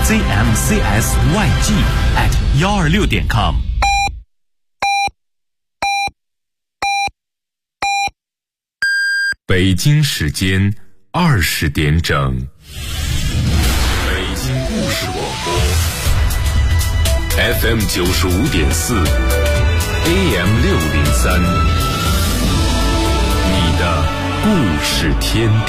zmcsyg@126.com。 北京时间20点整，北京故事广播 FM 95.4 AM 603，你的故事天地。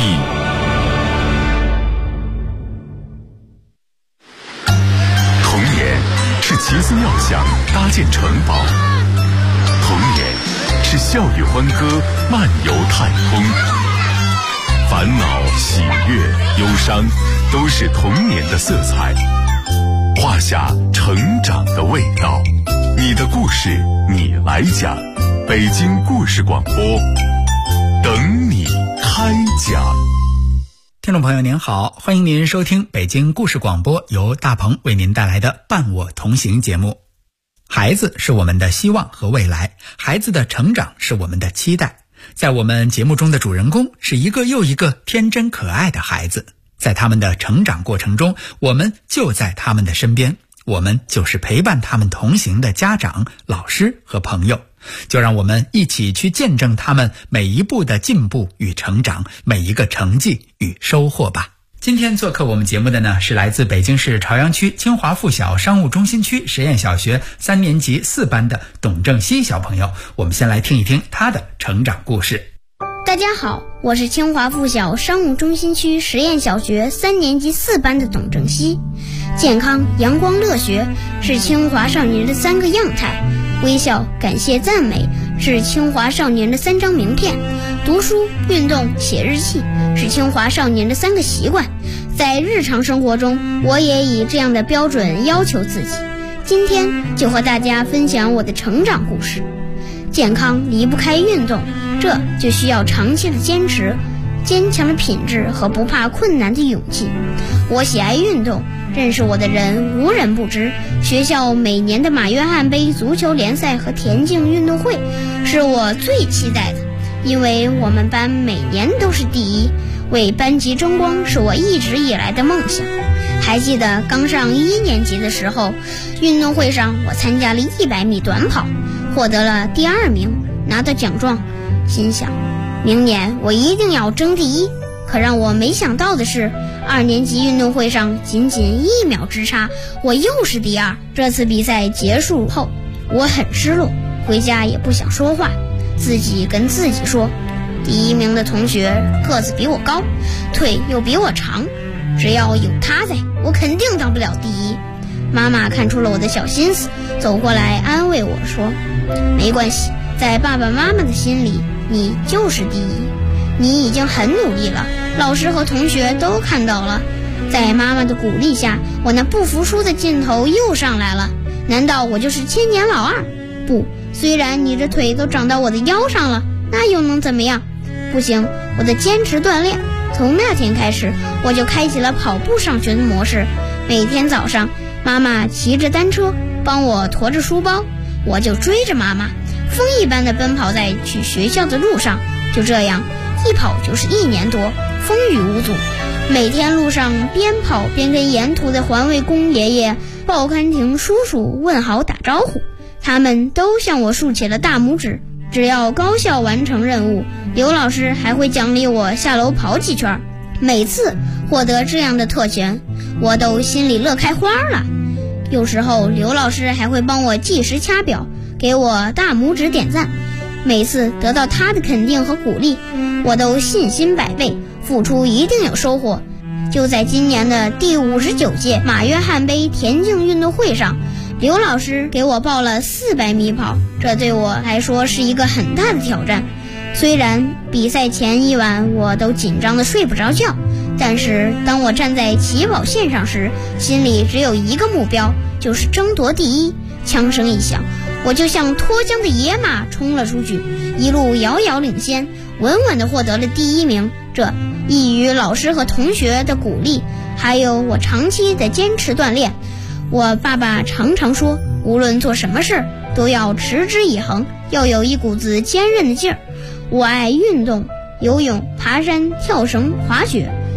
童年是奇思妙想搭建城堡，童年是笑语欢歌漫游太空，烦恼喜悦忧伤都是童年的色彩，画下成长的味道。你的故事你来讲，北京故事广播等你开讲。 听众朋友您好，欢迎您收听北京故事广播，由大鹏为您带来的伴我同行节目。孩子是我们的希望和未来，孩子的成长是我们的期待。在我们节目中的主人公是一个又一个天真可爱的孩子，在他们的成长过程中，我们就在他们的身边，我们就是陪伴他们同行的家长、老师和朋友。就让我们一起去见证他们每一步的进步与成长，每一个成绩与收获吧。今天做客我们节目的呢，是来自北京市朝阳区清华附小商务中心区实验小学3年级4班的董正熙小朋友。我们先来听一听他的成长故事。 大家好，我是清华附小商务中心区实验小学3年级4班的董正熙。健康、阳光、乐学是清华少年的3个样态，微笑、感谢、赞美是清华少年的3张名片，读书、运动、写日记是清华少年的3个习惯。在日常生活中，我也以这样的标准要求自己。今天就和大家分享我的成长故事。健康离不开运动，这就需要长期的坚持、坚强的品质和不怕困难的勇气。我喜爱运动，认识我的人无人不知。学校每年的马约翰杯足球联赛和田径运动会是我最期待的，因为我们班每年都是第一，为班级争光是我一直以来的梦想。还记得刚上1年级的时候，运动会上我参加了100米短跑，获得了第2名，拿到奖状，心想明年我一定要争第一。可让我没想到的是，2年级运动会上仅仅1秒之差，我又是第2。这次比赛结束后，我很失落，回家也不想说话，自己跟自己说，第1名的同学个子比我高，腿又比我长，只要有他在，我肯定当不了第一。妈妈看出了我的小心思，走过来安慰我说，没关系，在爸爸妈妈的心里，你就是第一，你已经很努力了，老师和同学都看到了。在妈妈的鼓励下，我那不服输的劲头又上来了。难道我就是千年老二？不，虽然你这腿都长到我的腰上了，那又能怎么样？不行，我得坚持锻炼。从那天开始，我就开启了跑步上学的模式。每天早上，妈妈骑着单车帮我驮着书包，我就追着妈妈，风一般的奔跑在去学校的路上。就这样，一跑就是1年多，风雨无阻。每天路上边跑边跟沿途的环卫工爷爷、报刊亭叔叔问好打招呼，他们都向我竖起了大拇指。只要高效完成任务，刘老师还会奖励我下楼跑几圈。每次获得这样的特权，我都心里乐开花了。有时候刘老师还会帮我计时掐表，给我大拇指点赞。每次得到他的肯定和鼓励，我都信心百倍，付出一定有收获。就在今年的第59届马约翰杯田径运动会上，刘老师给我报了400米跑，这对我来说是一个很大的挑战。虽然比赛前一晚我都紧张的睡不着觉，但是当我站在起跑线上时，心里只有一个目标，就是争夺第一。枪声一响，我就像脱缰的野马冲了出去，一路遥遥领先，稳稳地获得了第1名。这依于老师和同学的鼓励，还有我长期的坚持锻炼。我爸爸常常说，无论做什么事都要持之以恒，要有一股子坚韧的劲儿。我爱运动，游泳、爬山、跳绳、滑雪，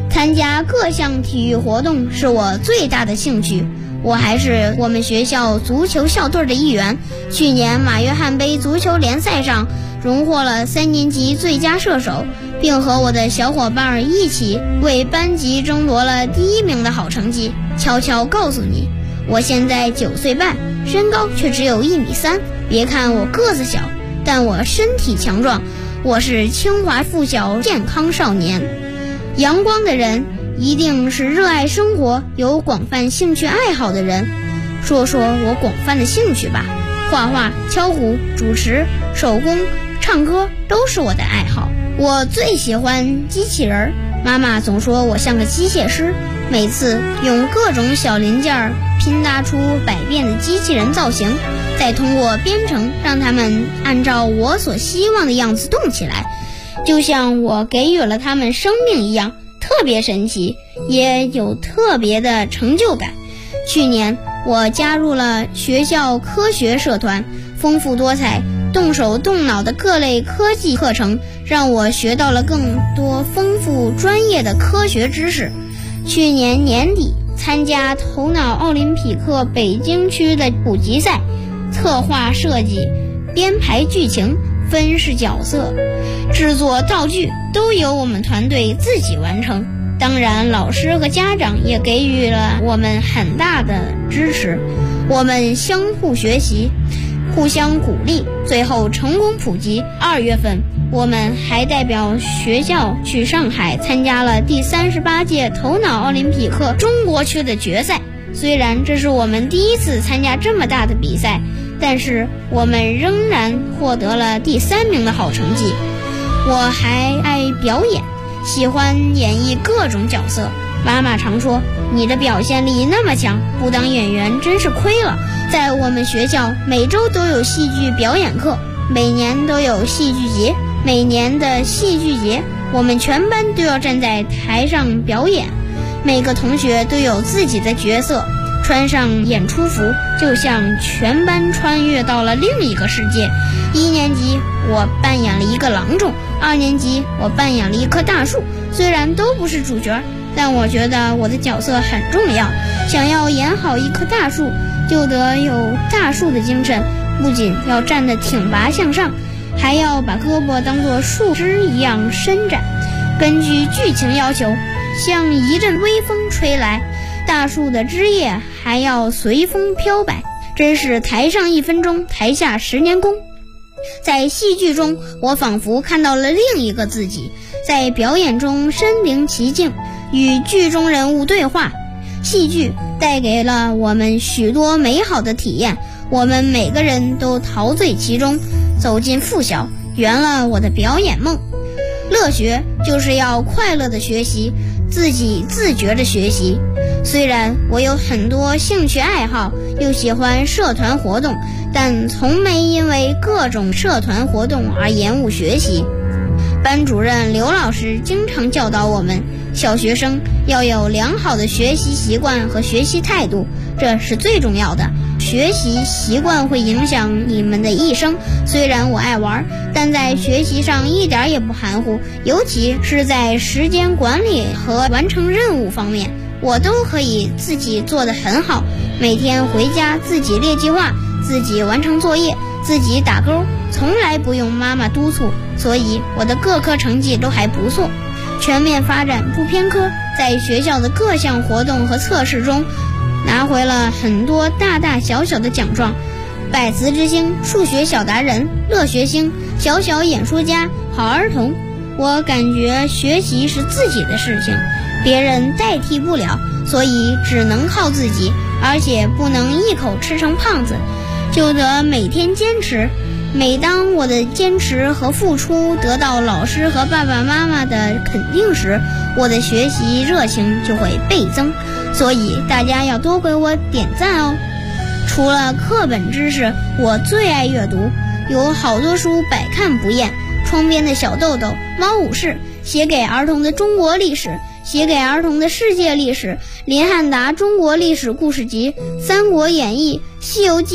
参加各项体育活动是我最大的兴趣。我还是我们学校足球校队的一员。去年马约翰杯足球联赛上荣获了3年级最佳射手，并和我的小伙伴一起为班级争夺了第1名的好成绩。悄悄告诉你，我现在9岁半，身高却只有1.3米。别看我个子小，但我身体强壮。我是清华附小健康少年。阳光的人一定是热爱生活、有广泛兴趣爱好的人。说说我广泛的兴趣吧，画画、敲鼓、主持、手工、唱歌都是我的爱好。我最喜欢机器人，妈妈总说我像个机械师，每次用各种小零件拼搭出百变的机器人造型，再通过编程让他们按照我所希望的样子动起来，就像我给予了他们生命一样，特别神奇，也有特别的成就感。去年我加入了学校科学社团，丰富多彩、动手动脑的各类科技课程，让我学到了更多丰富专业的科学知识。去年年底参加头脑奥林匹克北京区的普及赛，策划设计、编排剧情、分饰角色、制作道具都由我们团队自己完成。当然，老师和家长也给予了我们很大的支持，我们相互学习，互相鼓励，最后成功普及。2月份，我们还代表学校去上海参加了第38届头脑奥林匹克中国区的决赛。虽然这是我们第1次参加这么大的比赛，但是我们仍然获得了第3名的好成绩。我还爱表演，喜欢演绎各种角色。妈妈常说，你的表现力那么强，不当演员真是亏了。在我们学校，每周都有戏剧表演课，每年都有戏剧节。每年的戏剧节，我们全班都要站在台上表演，每个同学都有自己的角色，穿上演出服，就像全班穿越到了另一个世界。1年级我扮演了一个郎中，2年级我扮演了一棵大树。虽然都不是主角，但我觉得我的角色很重要。想要演好一棵大树，就得有大树的精神，不仅要站得挺拔向上，还要把胳膊当作树枝一样伸展。根据剧情要求，像一阵微风吹来，大树的枝叶还要随风飘摆，真是台上1分钟，台下10年功。在戏剧中，我仿佛看到了另一个自己，在表演中身临其境，与剧中人物对话。戏剧带给了我们许多美好的体验，我们每个人都陶醉其中，走进附小，圆了我的表演梦。乐学就是要快乐的学习，自己自觉的学习。虽然我有很多兴趣爱好，又喜欢社团活动，但从没因为各种社团活动而延误学习。班主任刘老师经常教导我们，小学生要有良好的学习习惯和学习态度，这是最重要的。学习习惯会影响你们的一生。虽然我爱玩，但在学习上一点也不含糊，尤其是在时间管理和完成任务方面，我都可以自己做得很好。每天回家自己列计划，自己完成作业，自己打勾，从来不用妈妈督促，所以我的各科成绩都还不错。全面发展不偏科，在学校的各项活动和测试中拿回了很多大大小小的奖状，百词之星、数学小达人、乐学星、小小演说家、好儿童。我感觉学习是自己的事情，别人代替不了，所以只能靠自己，而且不能一口吃成胖子，就得每天坚持。每当我的坚持和付出得到老师和爸爸妈妈的肯定时，我的学习热情就会倍增。所以大家要多给我点赞哦。除了课本知识，我最爱阅读，有好多书百看不厌。窗边的小豆豆、猫武士、写给儿童的中国历史、写给儿童的世界历史、林汉达中国历史故事集、三国演义、西游记、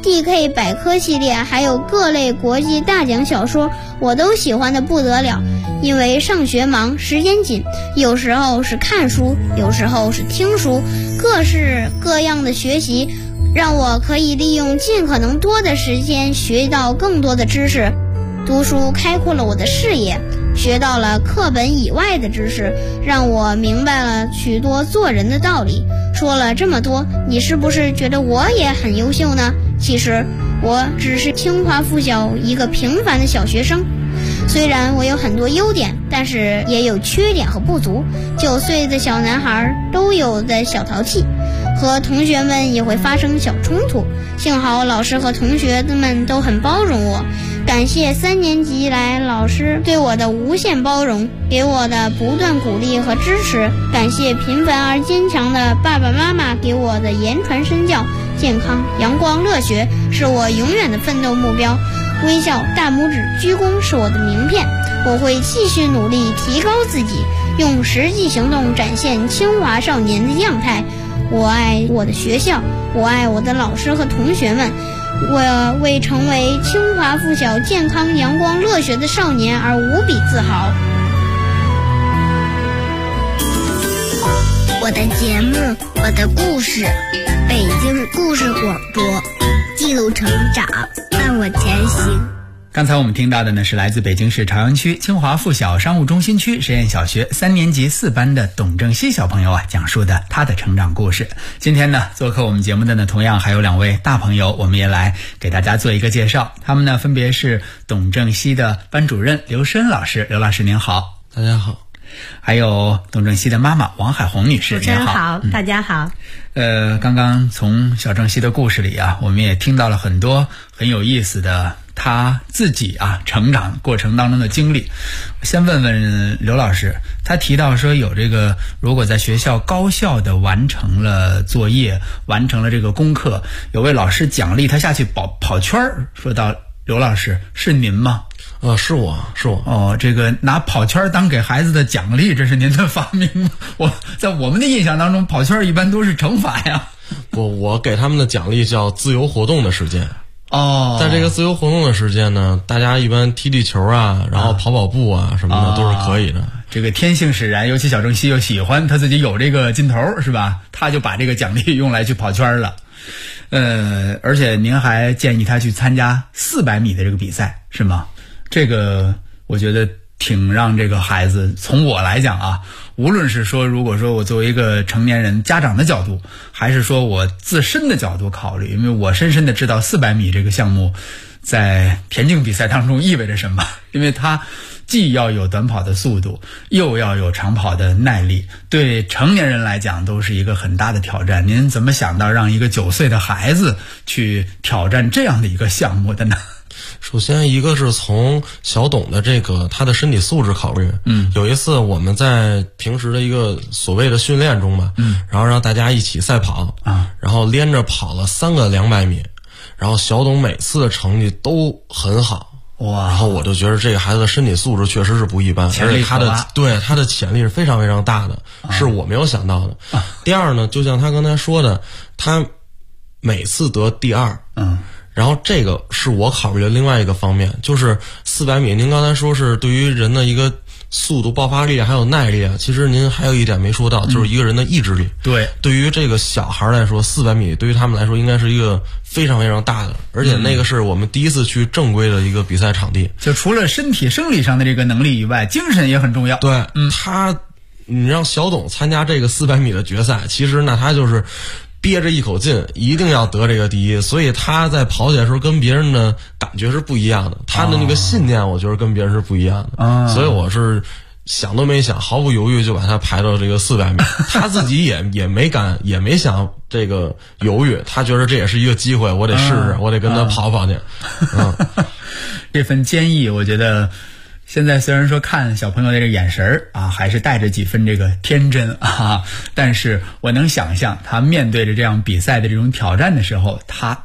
DK 百科系列，还有各类国际大奖小说，我都喜欢的不得了。因为上学忙，时间紧，有时候是看书，有时候是听书，各式各样的学习，让我可以利用尽可能多的时间学到更多的知识。读书开阔了我的视野，学到了课本以外的知识，让我明白了许多做人的道理。说了这么多，你是不是觉得我也很优秀呢？其实我只是清华附小一个平凡的小学生。虽然我有很多优点，但是也有缺点和不足。9岁的小男孩都有的小淘气，和同学们也会发生小冲突。幸好老师和同学们都很包容我，感谢3年级来老师对我的无限包容，给我的不断鼓励和支持。感谢平凡而坚强的爸爸妈妈给我的言传身教。健康、阳光、乐学是我永远的奋斗目标。微笑、大拇指、鞠躬是我的名片。我会继续努力提高自己，用实际行动展现清华少年的样态。我爱我的学校，我爱我的老师和同学们。我为成为清华附小健康、阳光、乐学的少年而无比自豪。 我的节目，我的故事，北京故事广播，记录成长，伴我前行。 刚才我们听到的呢，是来自北京市朝阳区清华附小商务中心区实验小学3年级4班的董正熙小朋友讲述的他的成长故事。今天呢，做客我们节目的呢，同样还有2位大朋友，我们也来给大家做一个介绍。他们呢，分别是董正熙的班主任刘申老师。刘老师您好。 大家好。 还有董正熙的妈妈王海红女士。 主持人好，大家好。 刚刚从小正熙的故事里我们也听到了很多很有意思的他自己成长过程当中的经历。先问问刘老师，他提到说有这个，如果在学校高效的完成了作业，完成了这个功课，有位老师奖励他下去跑圈儿。说到刘老师，是您吗？ 是我。 这个拿跑圈当给孩子的奖励，这是您的发明吗？在我们的印象当中，跑圈一般都是惩罚呀。 我给他们的奖励叫自由活动的时间。在这个自由活动的时间呢，大家一般踢球然后跑步什么的都是可以的。 这个天性使然，尤其小正熙又喜欢，他自己有这个劲头是吧？他就把这个奖励用来去跑圈了。而且您还建议他去参加400米的这个比赛是吗？这个我觉得挺让这个孩子，从我来讲无论是说如果说我作为一个成年人家长的角度，还是说我自身的角度考虑，因为我深深的知道400米这个项目在田径比赛当中意味着什么，因为它既要有短跑的速度，又要有长跑的耐力，对成年人来讲都是一个很大的挑战。您怎么想到让一个9岁的孩子去挑战这样的一个项目的呢？ 首先一个是从小董的这个他的身体素质考虑。有一次我们在平时的一个所谓的训练中嘛，然后让大家一起赛跑然后连着跑了3个200米，然后小董每次的成绩都很好。然后我就觉得这个孩子的身体素质确实是不一般，而且他的潜力是非常非常大的，是我没有想到的。第二呢，就像他刚才说的，他每次得第2。然后这个是我考虑的另外一个方面，就是400米，您刚才说是对于人的一个速度、爆发力还有耐力其实您还有一点没说到，就是一个人的意志力。对于这个小孩来说，400米对于他们来说应该是一个非常非常大的，而且那个是我们第一次去正规的一个比赛场地。 就除了身体生理上的这个能力以外，精神也很重要。 对，你让小董参加这个400米的决赛，其实那他就是憋着一口劲，一定要得这个第1，所以他在跑起来的时候跟别人的感觉是不一样的，他的那个信念我觉得跟别人是不一样的。所以我是想都没想，毫不犹豫就把他排到这个400米。他自己也没想这个犹豫，他觉得这也是一个机会，我得试试，我得跟他跑跑去。 这份坚毅，我觉得现在虽然说看小朋友的这个眼神还是带着几分这个天真但是我能想象他面对着这样比赛的这种挑战的时候，他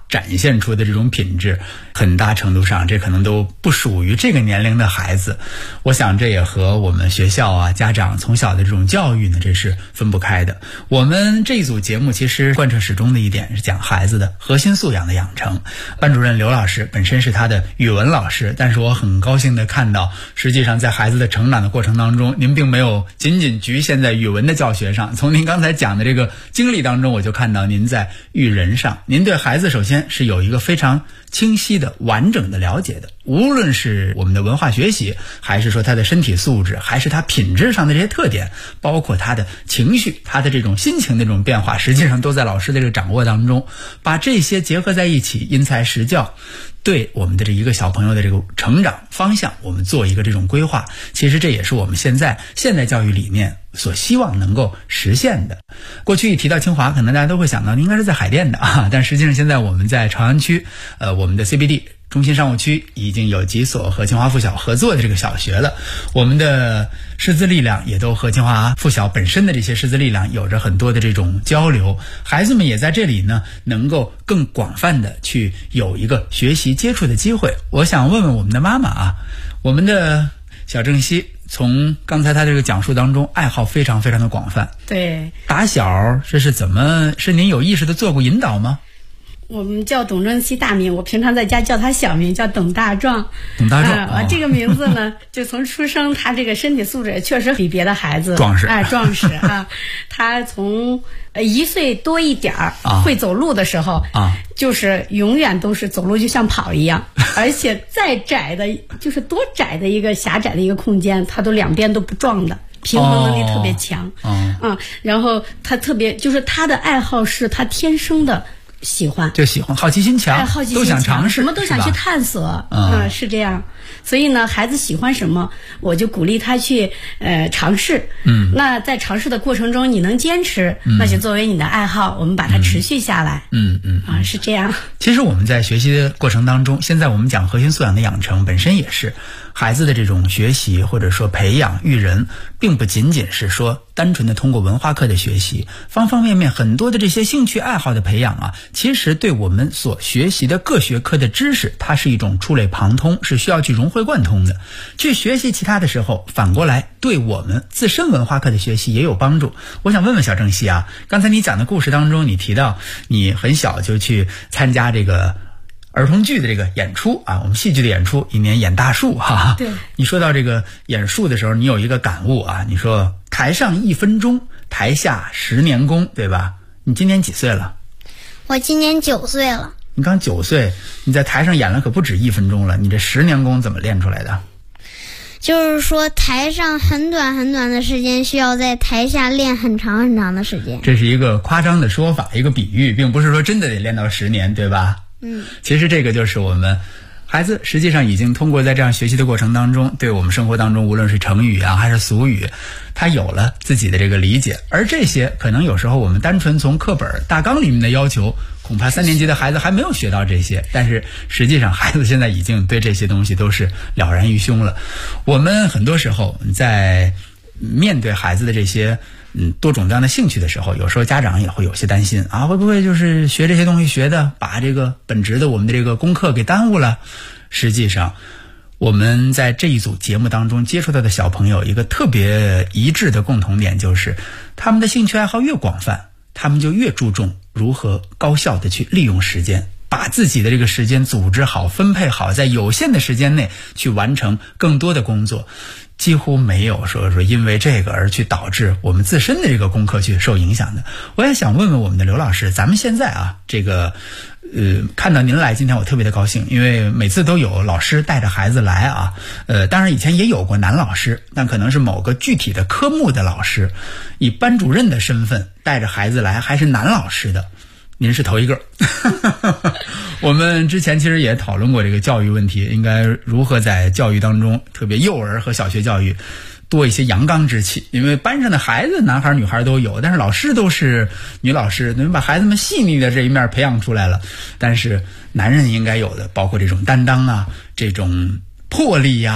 展现出的这种品质，很大程度上这可能都不属于这个年龄的孩子。我想这也和我们学校啊、家长从小的这种教育呢，这是分不开的。我们这一组节目其实贯彻始终的一点是讲孩子的核心素养的养成。班主任刘老师本身是他的语文老师，但是我很高兴的看到，实际上在孩子的成长的过程当中，您并没有仅仅局限在语文的教学上。从您刚才讲的这个经历当中，我就看到您在育人上，您对孩子首先是有一个非常清晰的完整的了解的，无论是我们的文化学习，还是说他的身体素质，还是他品质上的这些特点，包括他的情绪，他的这种心情的这种变化，实际上都在老师的这个掌握当中。把这些结合在一起，因材施教，对我们的这一个小朋友的这个成长方向，我们做一个这种规划。其实这也是我们现代教育理念所希望能够实现的。过去一提到清华，可能大家都会想到应该是在海淀的啊，但实际上现在我们在朝阳区，我们的 CBD 中心商务区已经有几所和清华附小合作的这个小学了。我们的师资力量也都和清华附小本身的这些师资力量有着很多的这种交流，孩子们也在这里呢能够更广泛的去有一个学习接触的机会。我想问问我们的妈妈啊，我们的小郑熙从刚才他这个讲述当中，爱好非常非常的广泛。 对， 打小这是是您有意识的做过引导吗？ 我们叫董正熙大名，我平常在家叫他小名叫董大壮。 董大壮， 这个名字呢，就从出生，他这个身体素质确实比别的孩子壮实， 壮实啊。他从1岁多一点会走路的时候就是永远都是走路就像跑一样，而且再窄的，就是多窄的一个狭窄的一个空间，他都两边都不撞的。平衡能力特别强，然后他特别就是他的爱好是他天生的喜欢， 就喜欢，好奇心强，都想尝试， 什么都想去探索，是这样。所以呢，孩子喜欢什么，我就鼓励他去尝试。那在尝试的过程中，你能坚持，那就作为你的爱好，我们把它持续下来。是这样。 其实我们在学习的过程当中，现在我们讲核心素养的养成，本身也是孩子的这种学习或者说培养育人，并不仅仅是说单纯的通过文化课的学习，方方面面很多的这些兴趣爱好的培养啊，其实对我们所学习的各学科的知识，它是一种触类旁通，是需要去融会贯通的。去学习其他的时候，反过来对我们自身文化课的学习也有帮助。我想问问小郑熙啊，刚才你讲的故事当中，你提到你很小就去参加这个儿童剧的这个演出啊，我们戏剧的演出，一年演大树哈。 对。 你说到这个演树的时候，你有一个感悟啊，你说台上1分钟，台下10年功，对吧？你今年几岁了？ 我今年9岁了。 你刚9岁，你在台上演了可不止1分钟了，你这10年功怎么练出来的？ 就是说台上很短很短的时间，需要在台下练很长很长的时间。 这是一个夸张的说法，一个比喻，并不是说真的得练到10年，对吧？其实这个就是我们孩子实际上已经通过在这样学习的过程当中，对我们生活当中无论是成语啊还是俗语，他有了自己的这个理解。而这些可能有时候我们单纯从课本大纲里面的要求，恐怕3年级的孩子还没有学到这些，但是实际上孩子现在已经对这些东西都是了然于胸了。我们很多时候在面对孩子的这些多种多样的兴趣的时候，有时候家长也会有些担心啊，会不会就是学这些东西学的把这个本职的我们的这个功课给耽误了。实际上我们在这一组节目当中接触到的小朋友，一个特别一致的共同点就是他们的兴趣爱好越广泛，他们就越注重如何高效的去利用时间，把自己的这个时间组织好，分配好，在有限的时间内去完成更多的工作。几乎没有说因为这个而去导致我们自身的这个功课去受影响的。我也想问问我们的刘老师，咱们现在啊，这个看到您来，今天我特别的高兴，因为每次都有老师带着孩子来啊。当然以前也有过男老师，但可能是某个具体的科目的老师，以班主任的身份带着孩子来，还是男老师的。您是头一个。我们之前其实也讨论过这个教育问题，应该如何在教育当中，特别幼儿和小学教育多一些阳刚之气。因为班上的孩子男孩女孩都有，但是老师都是女老师，能把孩子们细腻的这一面培养出来了。但是男人应该有的包括这种担当啊，这种魄力呀，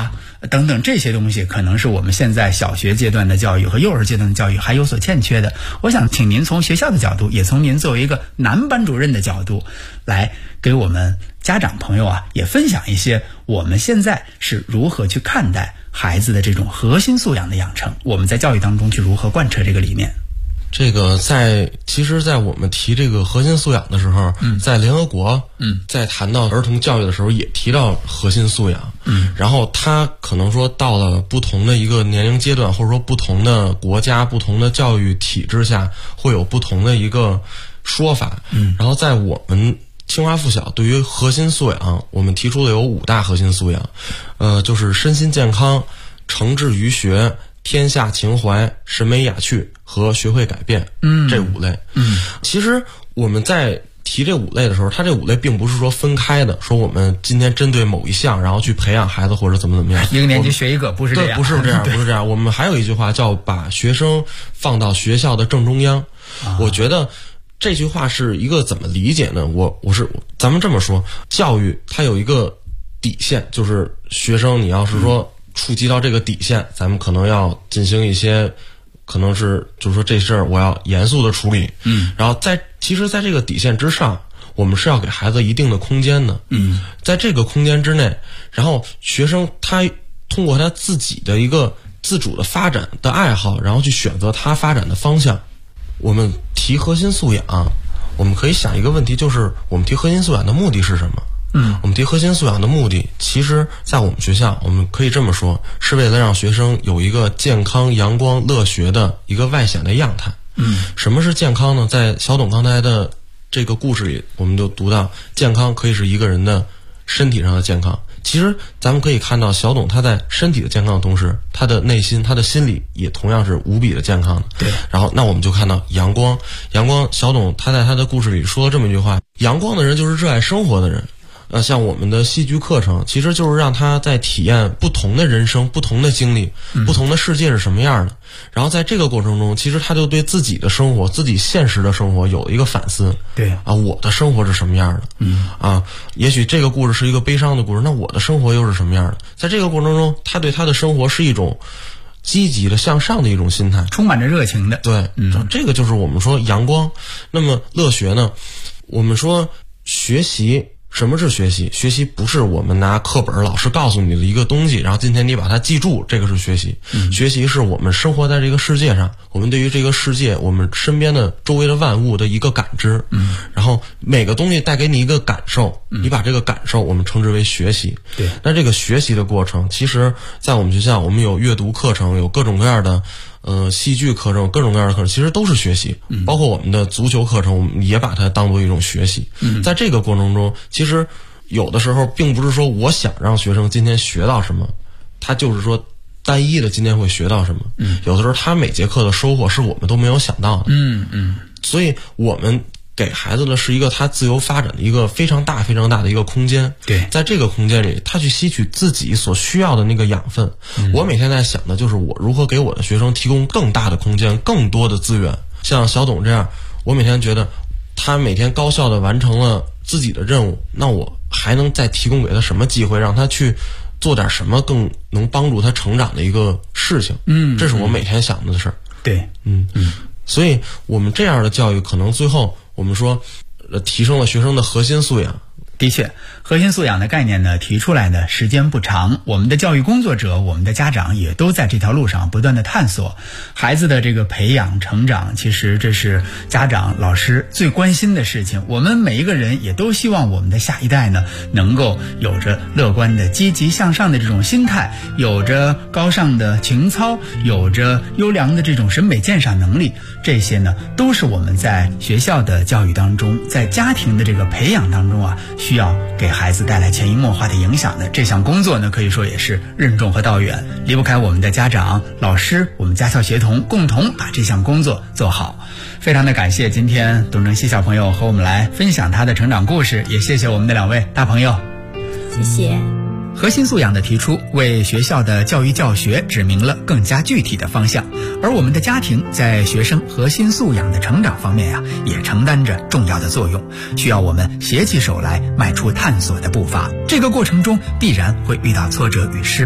等等这些东西，可能是我们现在小学阶段的教育和幼儿阶段的教育还有所欠缺的。我想请您从学校的角度，也从您作为一个男班主任的角度，来给我们家长朋友也分享一些我们现在是如何去看待孩子的这种核心素养的养成，我们在教育当中去如何贯彻这个理念。 这个其实在我们提这个核心素养的时候，在联合国，在谈到儿童教育的时候也提到核心素养，然后他可能说到了不同的一个年龄阶段，或者说不同的国家、不同的教育体制下，会有不同的一个说法。然后在我们清华附小对于核心素养，我们提出的有5大核心素养，就是身心健康、诚志于学、天下情怀、审美雅趣和学会改变，这5类。其实我们在提这5类的时候，它这5类并不是说分开的，说我们今天针对某一项，然后去培养孩子或者怎么样。 一个年级学一个，不是这样， 不是这样，不是这样。我们还有一句话叫把学生放到学校的正中央。我觉得这句话是一个怎么理解呢？咱们这么说，教育它有一个底线，就是学生你要是说触及到这个底线，咱们可能要进行一些，可能是就是说这事儿我要严肃的处理。然后其实在这个底线之上，我们是要给孩子一定的空间的。在这个空间之内，然后学生他通过他自己的一个自主的发展的爱好，然后去选择他发展的方向。我们提核心素养，我们可以想一个问题，就是我们提核心素养的目的是什么？我们提核心素养的目的，其实在我们学校，我们可以这么说，是为了让学生有一个健康、阳光、乐学的一个外显的样态。什么是健康呢？在小董刚才的这个故事里，我们就读到，健康可以是一个人的身体上的健康。其实咱们可以看到，小董他在身体的健康的同时，他的内心、他的心理也同样是无比的健康的。 对。 然后，那我们就看到阳光，小董他在他的故事里说了这么一句话：阳光的人就是热爱生活的人。像我们的戏剧课程，其实就是让他在体验不同的人生、不同的经历、不同的世界是什么样的。然后在这个过程中，其实他就对自己的生活、自己现实的生活有一个反思。 对我的生活是什么样的？也许这个故事是一个悲伤的故事，那我的生活又是什么样的？在这个过程中，他对他的生活是一种积极的向上的一种心态， 充满着热情的。 对，这个就是我们说阳光。那么乐学呢？我们说学习。什么是学习？学习不是我们拿课本老师告诉你的一个东西，然后今天你把它记住，这个是学习。学习是我们生活在这个世界上，我们对于这个世界，我们身边的周围的万物的一个感知。然后每个东西带给你一个感受，你把这个感受我们称之为学习。 对。 那这个学习的过程，其实在我们学校，我们有阅读课程，有各种各样的戏剧课程，各种各样的课程，其实都是学习。包括我们的足球课程，我们也把它当做一种学习。在这个过程中，其实有的时候并不是说我想让学生今天学到什么，他就是说单一的今天会学到什么。有的时候他每节课的收获是我们都没有想到的。所以我们给孩子的是一个他自由发展的一个非常大非常大的一个空间。 对， 在这个空间里，他去吸取自己所需要的那个养分。我每天在想的就是我如何给我的学生提供更大的空间，更多的资源。像小董这样，我每天觉得他每天高效的完成了自己的任务，那我还能再提供给他什么机会，让他去做点什么更能帮助他成长的一个事情。这是我每天想的事儿。 对。 所以我们这样的教育，可能最后我们说提升了学生的核心素养。 的确，核心素养的概念呢，提出来的时间不长，我们的教育工作者，我们的家长也都在这条路上不断的探索孩子的这个培养成长。其实这是家长老师最关心的事情，我们每一个人也都希望我们的下一代呢，能够有着乐观的积极向上的这种心态，有着高尚的情操，有着优良的这种审美鉴赏能力。这些呢，都是我们在学校的教育当中，在家庭的这个培养当中需要给孩子带来潜移默化的影响的。这项工作呢，可以说也是任重和道远，离不开我们的家长、老师、我们家校协同共同把这项工作做好。非常的感谢今天董正熙小朋友和我们来分享他的成长故事，也谢谢我们的2位大朋友。 谢谢。 核心素养的提出，为学校的教育教学指明了更加具体的方向，而我们的家庭在学生核心素养的成长方面也承担着重要的作用，需要我们携起手来，迈出探索的步伐。这个过程中必然会遇到挫折与失败，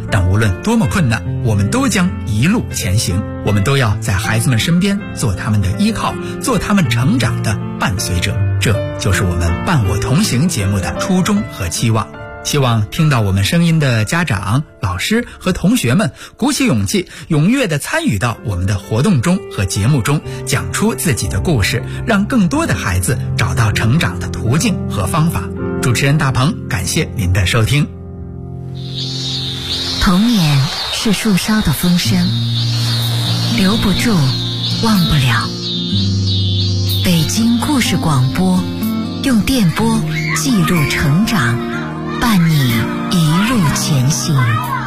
但无论多么困难，我们都将一路前行。我们都要在孩子们身边做他们的依靠，做他们成长的伴随者。这就是我们伴我同行节目的初衷和期望。希望听到我们声音的家长、老师和同学们鼓起勇气，踊跃地参与到我们的活动中和节目中，讲出自己的故事，让更多的孩子找到成长的途径和方法。主持人大鹏，感谢您的收听。 童年是树梢的风声，留不住，忘不了。北京故事广播，用电波记录成长，伴你一路前行。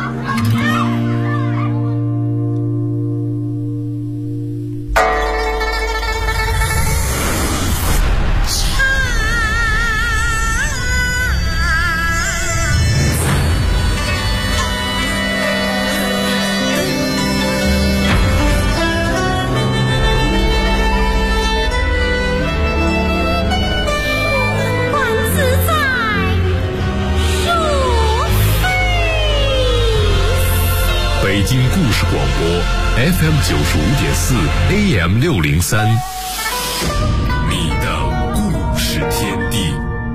北京故事广播 FM 95.4 AM 603，你的故事天地。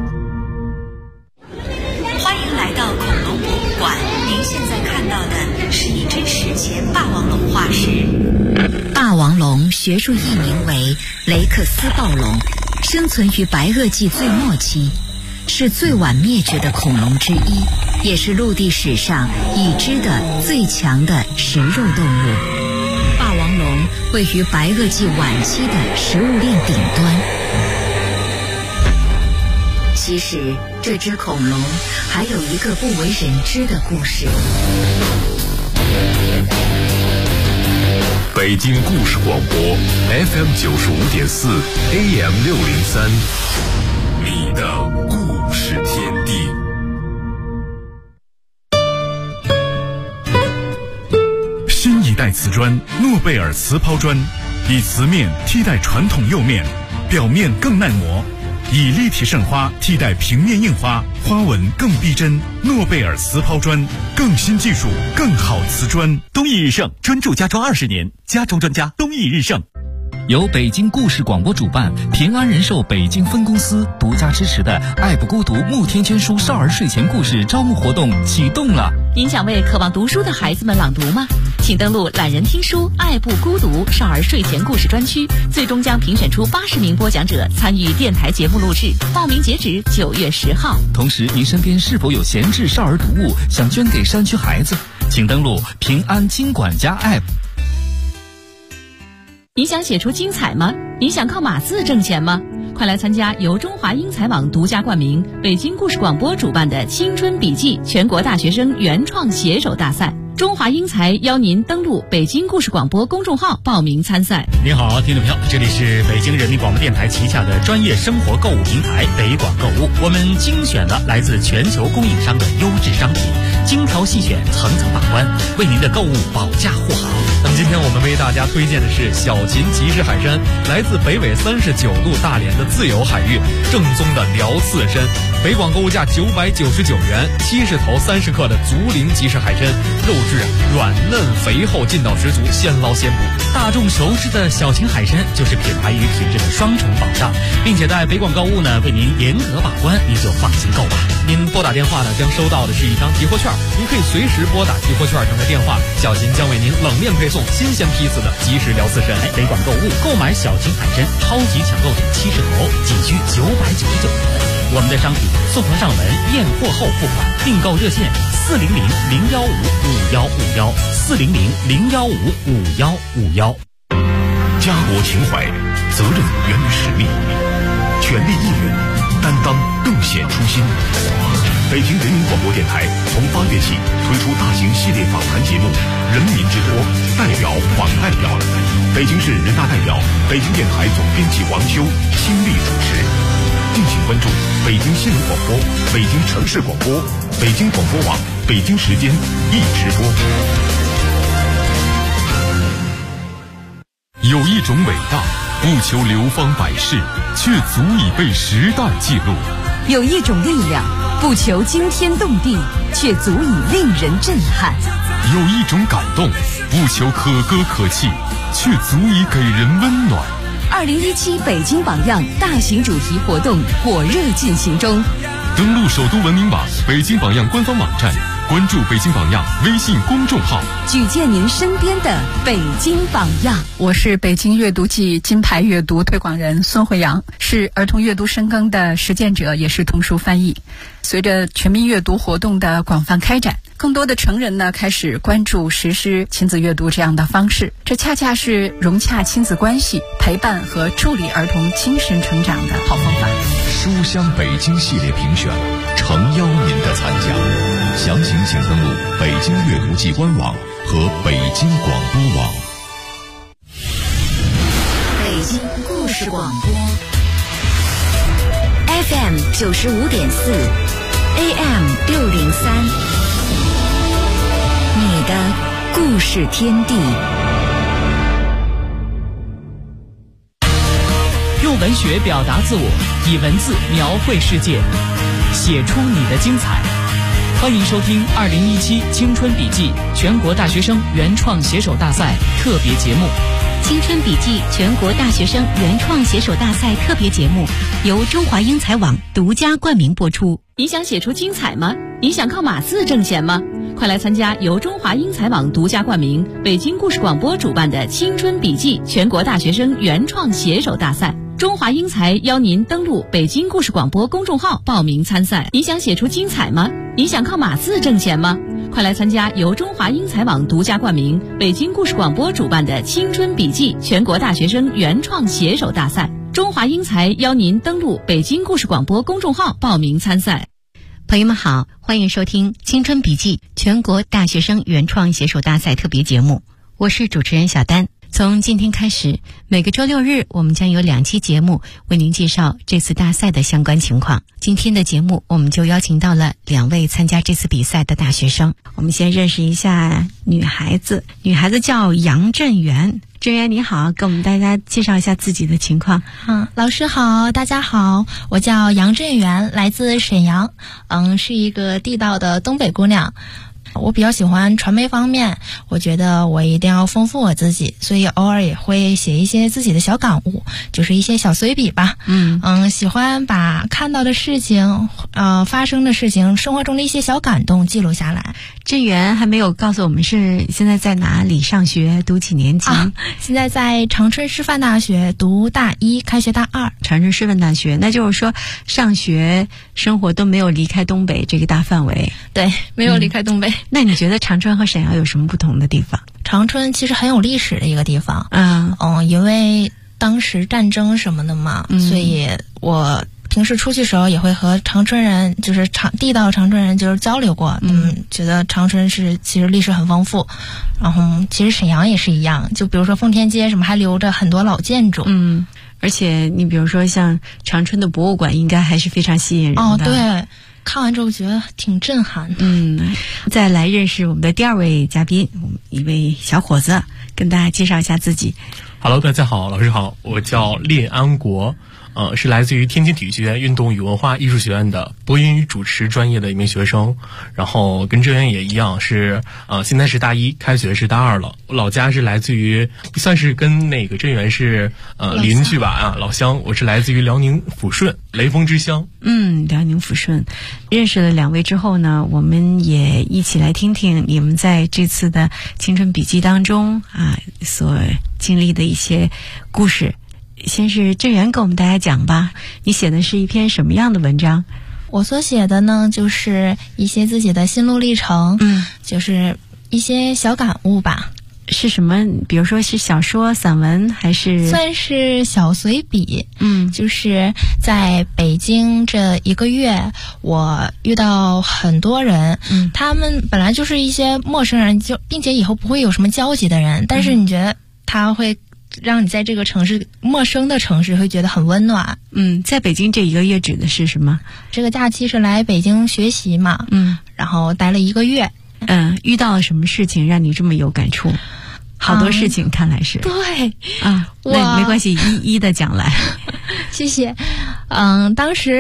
欢迎来到恐龙博物馆，您现在看到的是一只史前霸王龙化石。霸王龙学术译名为雷克斯暴龙，生存于白垩纪最末期，是最晚灭绝的恐龙之一，也是陆地史上已知的最强的食肉动物。霸王龙位于白垩纪晚期的食物链顶端。其实这只恐龙还有一个不为人知的故事。 北京故事广播 FM 95.4 AM 603，你的故事天地。 新一代瓷砖诺贝尔瓷抛砖，以瓷面替代传统釉面，表面更耐磨，以立体渗花替代平面印花，花纹更逼真。诺贝尔瓷抛砖，更新技术，更好瓷砖。 东义日盛专注家装20年，家装专家东义日盛。由北京故事广播主办，平安人寿北京分公司独家支持的爱不孤独慕天捐书少儿睡前故事招募活动启动了。 您想为渴望读书的孩子们朗读吗？请登录懒人听书爱不孤独少儿睡前故事专区，最终将评选出80名播讲者参与电台节目录制，报名截止9月10号。 同时，您身边是否有闲置少儿读物想捐给山区孩子？请登录平安金管家 App。 你想写出精彩吗？你想靠码字挣钱吗？快来参加由中华英才网独家冠名、北京故事广播主办的青春笔记全国大学生原创写手大赛。中华英才邀您登录北京故事广播公众号报名参赛。 您好，听众朋友，这里是北京人民广播电台旗下的专业生活购物平台北广购物。我们精选了来自全球供应商的优质商品，精挑细选，层层把关，为您的购物保驾护航。那么今天我们为大家推荐的是小秦集市海参，来自北纬39度大连的自由海域，正宗的辽刺参。北广购物价999元，70头30克的竹林集市海参，肉质软嫩肥厚，劲道十足，现捞现捕。大众熟知的小秦海参就是品牌与品质的双重保障，并且在北广购物呢为您严格把关，您就放心购吧。您拨打电话呢将收到的是一张提货券，您可以随时拨打提货券上的电话，小秦将为您冷链配送新鲜批次的即食辽刺参。北广购物购买小秦海参超级抢购点70头，仅需999元。我们的商品送货上门，验货后付款。订购热线400-015-5151400-015-515。 家国情怀，责任源于使命，全力一人，担当更显初心。北京人民广播电台从8月起推出大型系列访谈节目《人民之播》，代表访代表。北京市人大代表、北京电台总编辑王修倾力主持。敬请关注北京新闻广播、北京城市广播、北京广播网、北京时间一直播。有一种伟大，不求流芳百世，却足以被时代记录； 有一种力量， 不求惊天动地，却足以令人震撼。 有一种感动，不求可歌可泣，却足以给人温暖。 2017北京榜样大型主题活动火热进行中。 登录首都文明网、北京榜样官方网站，关注北京榜样微信公众号， 举荐您身边的北京榜样。 我是北京阅读季金牌阅读推广人孙慧阳，是儿童阅读深耕的实践者，也是童书翻译。随着全民阅读活动的广泛开展，更多的成人呢开始关注实施亲子阅读这样的方式，这恰恰是融洽亲子关系、陪伴和助力儿童精神成长的好方法。 书香北京系列评选，诚邀您的参加。详情请登录北京阅读季官网和北京广播网。 北京故事广播 FM 95.4 AM 603，你的故事天地。 用文学表达自我，以文字描绘世界，写出你的精彩。欢迎收听2017青春笔记全国大学生原创写手大赛特别节目。 青春笔记全国大学生原创写手大赛特别节目由中华英才网独家冠名播出。你想写出精彩吗？你想靠码字挣钱吗？快来参加由中华英才网独家冠名、北京故事广播主办的青春笔记全国大学生原创写手大赛。中华英才邀您登录北京故事广播公众号报名参赛。你想写出精彩吗？你想靠码字挣钱吗？快来参加由中华英才网独家冠名、北京故事广播主办的青春笔记全国大学生原创写手大赛。中华英才邀您登录北京故事广播公众号报名参赛。朋友们好，欢迎收听青春笔记全国大学生原创写手大赛特别节目，我是主持人小丹。从今天开始，每个周六日我们将有2期节目为您介绍这次大赛的相关情况。今天的节目我们就邀请到了2位参加这次比赛的大学生。我们先认识一下女孩子叫杨振元。振元你好，跟我们大家介绍一下自己的情况。 老师好，大家好，我叫杨振元，来自沈阳，是一个地道的东北姑娘。我比较喜欢传媒方面，我觉得我一定要丰富我自己，所以偶尔也会写一些自己的小感悟，就是一些小随笔吧。喜欢把看到的事情、发生的事情、生活中的一些小感动记录下来。 振元还没有告诉我们是现在在哪里上学，读几年级？ 现在在长春师范大学读大1，开学大2。 长春师范大学，那就是说上学生活都没有离开东北这个大范围。 对，没有离开东北。 那你觉得长春和沈阳有什么不同的地方？ 长春其实很有历史的一个地方。因为当时战争什么的嘛，所以我平时出去的时候也会和长春人，就是地道长春人就是交流过。觉得长春是其实历史很丰富。然后其实沈阳也是一样，就比如说奉天街什么还留着很多老建筑。 而且你比如说像长春的博物馆应该还是非常吸引人的。 对，看完之后觉得挺震撼的。 再来认识我们的第2位嘉宾，一位小伙子，跟大家介绍一下自己。 Hello， 大家好，老师好，我叫列安国，是来自于天津体育学院运动与文化艺术学院的播音与主持专业的一名学生，然后跟振元也一样是现在是大1，开学是大2了。我老家是来自于算是跟那个振元是邻居吧，老乡。我是来自于辽宁抚顺雷锋之乡。 辽宁抚顺。认识了2位之后呢，我们也一起来听听你们在这次的青春笔记当中所经历的一些故事。先是振元给我们大家讲吧，你写的是一篇什么样的文章？ 我所写的呢，就是一些自己的心路历程，就是一些小感悟吧。 是什么？比如说是小说、散文，还是算是小随笔？就是在北京这1个月，我遇到很多人，他们本来就是一些陌生人，并且以后不会有什么交集的人，但是你觉得他会让你在这个城市，陌生的城市会觉得很温暖。 在北京这1个月指的是什么？ 这个假期是来北京学习嘛，然后待了1个月。 遇到了什么事情让你这么有感触？好多事情看来是。 对那没关系，一一的讲来。 谢谢。当时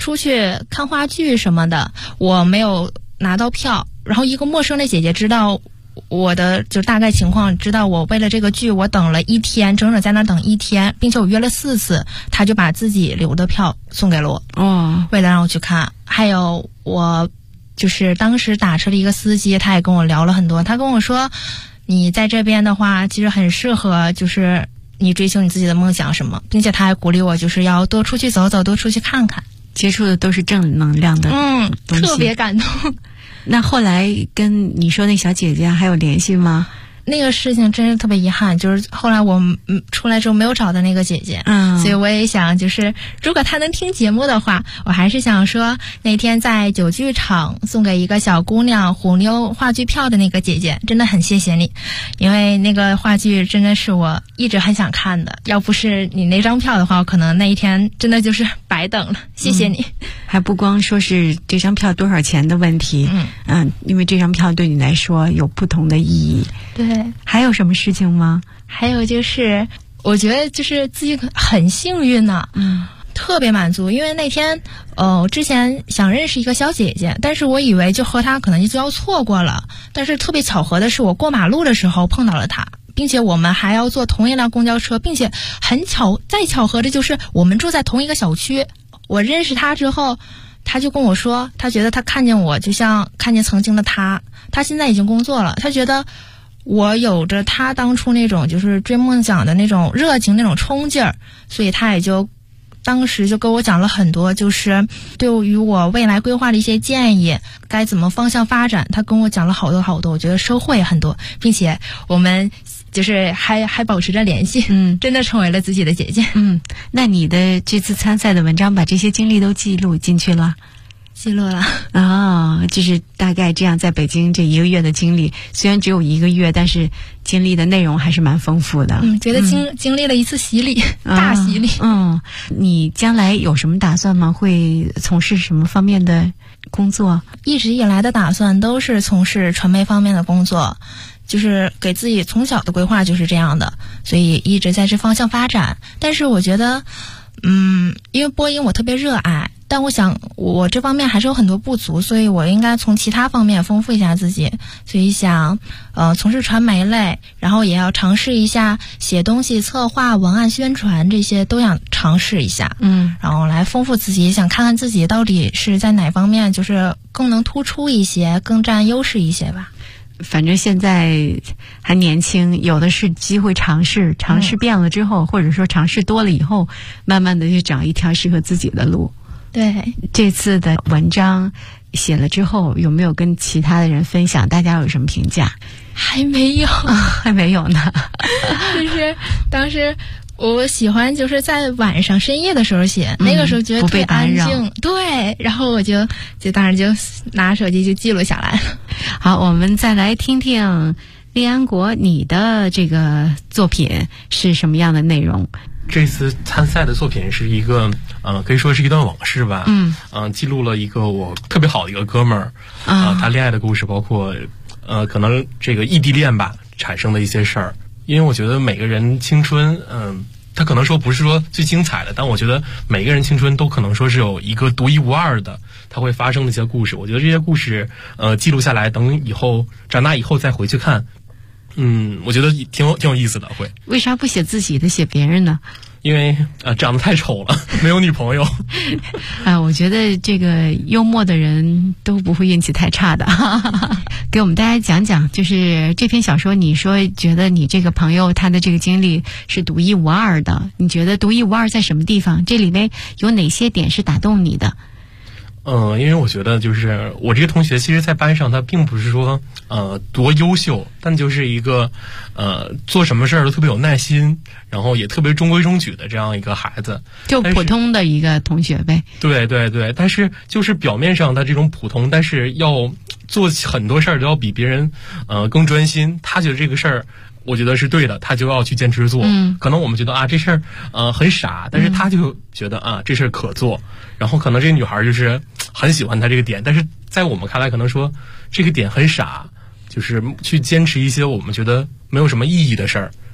出去看话剧什么的，我没有拿到票，然后一个陌生的姐姐知道我的就大概情况，知道我为了这个剧我等了1天，整整在那等1天，并且我约了4次，她就把自己留的票送给了我，为了让我去看。还有我就是当时打车的一个司机，他也跟我聊了很多，他跟我说你在这边的话其实很适合就是你追求你自己的梦想什么，并且他还鼓励我就是要多出去走走，多出去看看， 接触的都是正能量的东西， 特别感动。 那后来跟你说那小姐姐还有联系吗？ 那个事情真是特别遗憾，就是后来我出来之后没有找到那个姐姐，所以我也想就是如果她能听节目的话，我还是想说那天在酒剧场送给一个小姑娘虎妞话剧票的那个姐姐，真的很谢谢你，因为那个话剧真的是我一直很想看的，要不是你那张票的话，我可能那一天真的就是白等了，谢谢你。 还不光说是这张票多少钱的问题，因为这张票对你来说有不同的意义。 对， 还有什么事情吗？ 还有就是我觉得就是自己很幸运呢，特别满足，因为那天我之前想认识一个小姐姐，但是我以为就和她可能就要错过了，但是特别巧合的是我过马路的时候碰到了她，并且我们还要坐同一辆公交车，并且再巧合的就是我们住在同一个小区。我认识她之后，她就跟我说她觉得她看见我就像看见曾经的她现在已经工作了，她觉得我有着她当初那种就是追梦想的那种热情那种冲劲儿，所以她也就当时就跟我讲了很多就是对于我未来规划的一些建议，该怎么方向发展，她跟我讲了好多好多，我觉得收获也很多，并且我们就是还保持着联系，真的成为了自己的姐姐。 那你的这次参赛的文章把这些经历都记录进去了？ 记录了就是大概这样，在北京这1个月的经历，虽然只有1个月，但是经历的内容还是蛮丰富的。 觉得经历了一次洗礼，大洗礼。 你将来有什么打算吗？会从事什么方面的工作？ 一直以来的打算都是从事传媒方面的工作，就是给自己从小的规划就是这样的，所以一直在这方向发展。但是我觉得因为播音我特别热爱，但我想我这方面还是有很多不足，所以我应该从其他方面丰富一下自己，所以想从事传媒类，然后也要尝试一下写东西、策划、文案、宣传，这些都想尝试一下，然后来丰富自己，想看看自己到底是在哪方面就是更能突出一些，更占优势一些吧。 反正现在还年轻，有的是机会尝试遍了之后，或者说尝试多了以后，慢慢的去找一条适合自己的路。 对， 这次的文章写了之后，有没有跟其他的人分享？大家有什么评价？ 还没有， 还没有呢。 就是当时我喜欢就是在晚上深夜的时候写，那个时候觉得特别安静，对，然后我就当时就拿手机就记录下来了。 好，我们再来听听利安国你的这个作品是什么样的内容？ 这次参赛的作品是一个可以说是一段往事吧，记录了一个我特别好的一个哥们儿他恋爱的故事，包括可能这个异地恋吧产生的一些事儿。因为我觉得每个人青春他可能说不是说最精彩的，但我觉得每个人青春都可能说是有一个独一无二的他会发生的一些故事。我觉得这些故事记录下来，等以后长大以后再回去看，我觉得挺有意思的。会为啥不写自己的，写别人呢？ 因为长得太丑了，没有女朋友。 我觉得这个幽默的人都不会运气太差的。给我们大家讲讲，就是这篇小说，你说觉得你这个朋友他的这个经历是独一无二的，你觉得独一无二在什么地方？这里面有哪些点是打动你的？ 因为我觉得就是我这个同学，其实在班上他并不是说多优秀，但就是一个做什么事儿都特别有耐心，然后也特别中规中矩的这样一个孩子， 就普通的一个同学呗。 对对对，但是就是表面上他这种普通，但是要做很多事儿都要比别人更专心。他觉得这个事儿我觉得是对的，他就要去坚持做。可能我们觉得这事儿很傻，但是他就觉得这事儿可做。然后可能这个女孩就是很喜欢他这个点，但是在我们看来可能说这个点很傻，就是去坚持一些我们觉得没有什么意义的事儿。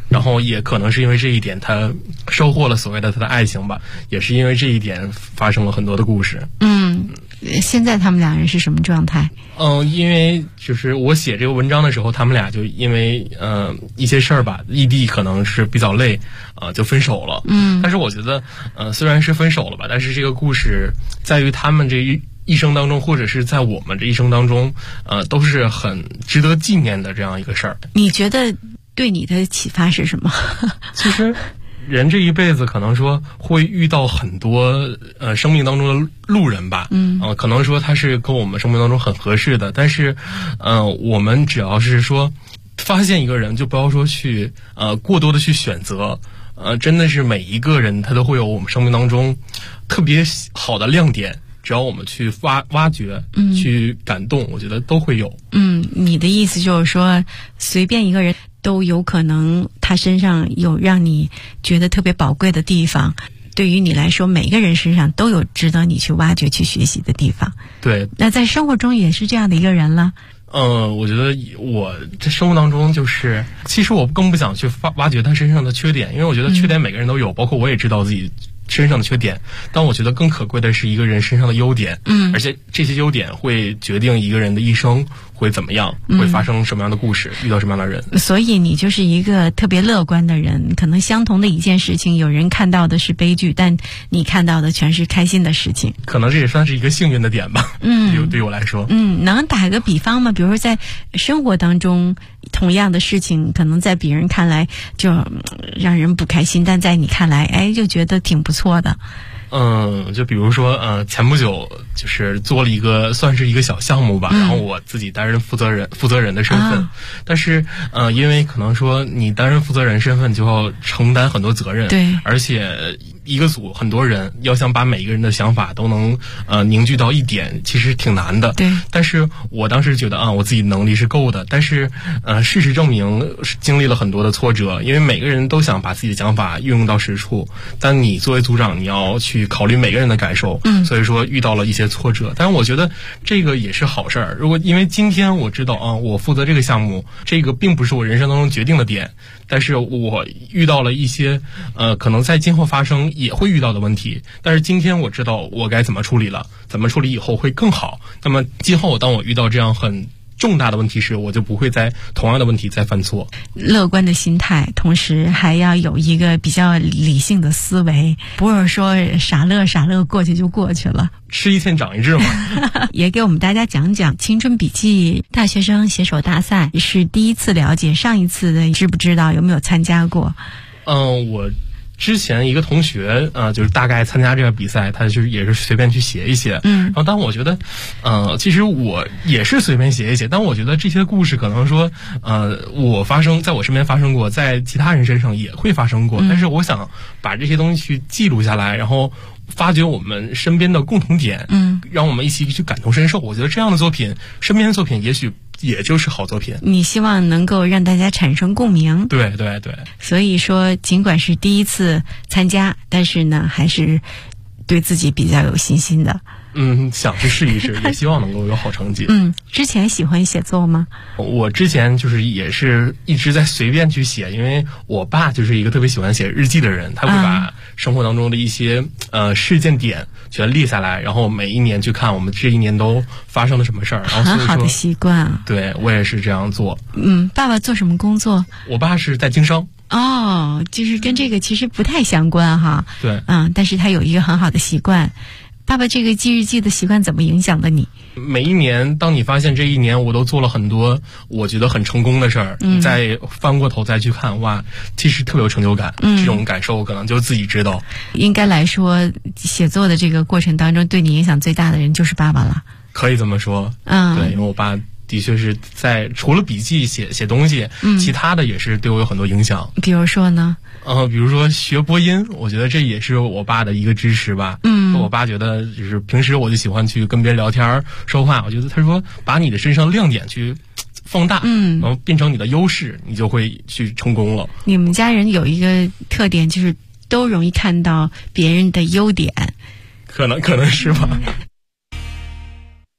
然后也可能是因为这一点，他收获了所谓的他的爱情吧，也是因为这一点发生了很多的故事。 现在他们两人是什么状态？ 因为就是我写这个文章的时候，他们俩就因为一些事儿吧，异地可能是比较累，就分手了。但是我觉得虽然是分手了吧，但是这个故事在于他们这一生当中，或者是在我们这一生当中，都是很值得纪念的这样一个事儿。 你觉得对你的启发是什么？ 其实人这一辈子可能说会遇到很多生命当中的路人吧，可能说他是跟我们生命当中很合适的，但是我们只要是说发现一个人，就不要说去过多的去选择，真的是每一个人他都会有我们生命当中特别好的亮点，只要我们去挖掘，去感动，我觉得都会有。 你的意思就是说，随便一个人都有可能他身上有让你觉得特别宝贵的地方，对于你来说，每个人身上都有值得你去挖掘、去学习的地方。 对， 那在生活中也是这样的一个人了。 我觉得我在生活当中就是其实我更不想去挖掘他身上的缺点，因为我觉得缺点每个人都有，包括我也知道自己身上的缺点，但我觉得更可贵的是一个人身上的优点，而且这些优点会决定一个人的一生会怎么样，会发生什么样的故事，遇到什么样的人。 所以你就是一个特别乐观的人，可能相同的一件事情，有人看到的是悲剧，但你看到的全是开心的事情。 可能这也算是一个幸运的点吧。对我来说。 能打个比方吗？比如说在生活当中，同样的事情，可能在别人看来就让人不开心，但在你看来，就觉得挺不错的。 就比如说，前不久就是做了一个算是一个小项目吧，然后我自己担任负责人的身份，但是因为可能说你担任负责人身份就要承担很多责任， 对， 而且一个组很多人，要想把每一个人的想法都能凝聚到一点，其实挺难的。 对， 但是我当时觉得我自己能力是够的，但是事实证明经历了很多的挫折，因为每个人都想把自己的想法运用到实处，但你作为组长，你要去考虑每个人的感受，所以说遇到了一些挫折，但是我觉得这个也是好事儿。如果因为今天我知道我负责这个项目，这个并不是我人生当中决定的点，但是我遇到了一些可能在今后发生也会遇到的问题，但是今天我知道我该怎么处理了，怎么处理以后会更好。那么今后当我遇到这样很重大的问题时，我就不会在同样的问题再犯错。 乐观的心态，同时还要有一个比较理性的思维，不是说傻乐过去就过去了。 吃一堑长一智嘛。 也给我们大家讲讲青春笔记大学生写手大赛是第一次了解，上一次的知不知道，有没有参加过？ 我之前一个同学就是大概参加这个比赛，他就是也是随便去写一写，然后但我觉得其实我也是随便写一写，但我觉得这些故事可能说在我身边发生过，在其他人身上也会发生过，但是我想把这些东西去记录下来，然后发掘我们身边的共同点，让我们一起去感同身受。我觉得这样的作品，身边的作品也许也就是好作品。 你希望能够让大家产生共鸣。 对。 所以说尽管是第一次参加，但是呢还是对自己比较有信心的。 想去试一试，也希望能够有好成绩。 之前喜欢写作吗？ 我之前就是也是一直在随便去写，因为我爸就是一个特别喜欢写日记的人，他会把生活当中的一些事件点全列下来，然后每一年去看我们这一年都发生了什么事儿。然后很好的习惯啊。 对，我也是这样做。 爸爸做什么工作？ 我爸是在经商。 就是跟这个其实不太相关哈。 对。 但是他有一个很好的习惯。爸爸这个记日记的习惯怎么影响的你？ 每一年当你发现这一年我都做了很多我觉得很成功的事儿，你再翻过头再去看，哇，其实特别有成就感。这种感受可能就自己知道。应该来说，写作的这个过程当中对你影响最大的人就是爸爸了。 可以这么说。对，因为我爸的确是在除了笔记写东西，其他的也是对我有很多影响。 比如说呢？ 比如说学播音，我觉得这也是我爸的一个支持吧。我爸觉得就是平时我就喜欢去跟别人聊天说话，我觉得他说把你的身上亮点去放大，然后变成你的优势，你就会去成功了。 你们家人有一个特点，就是都容易看到别人的优点。 可能是吧。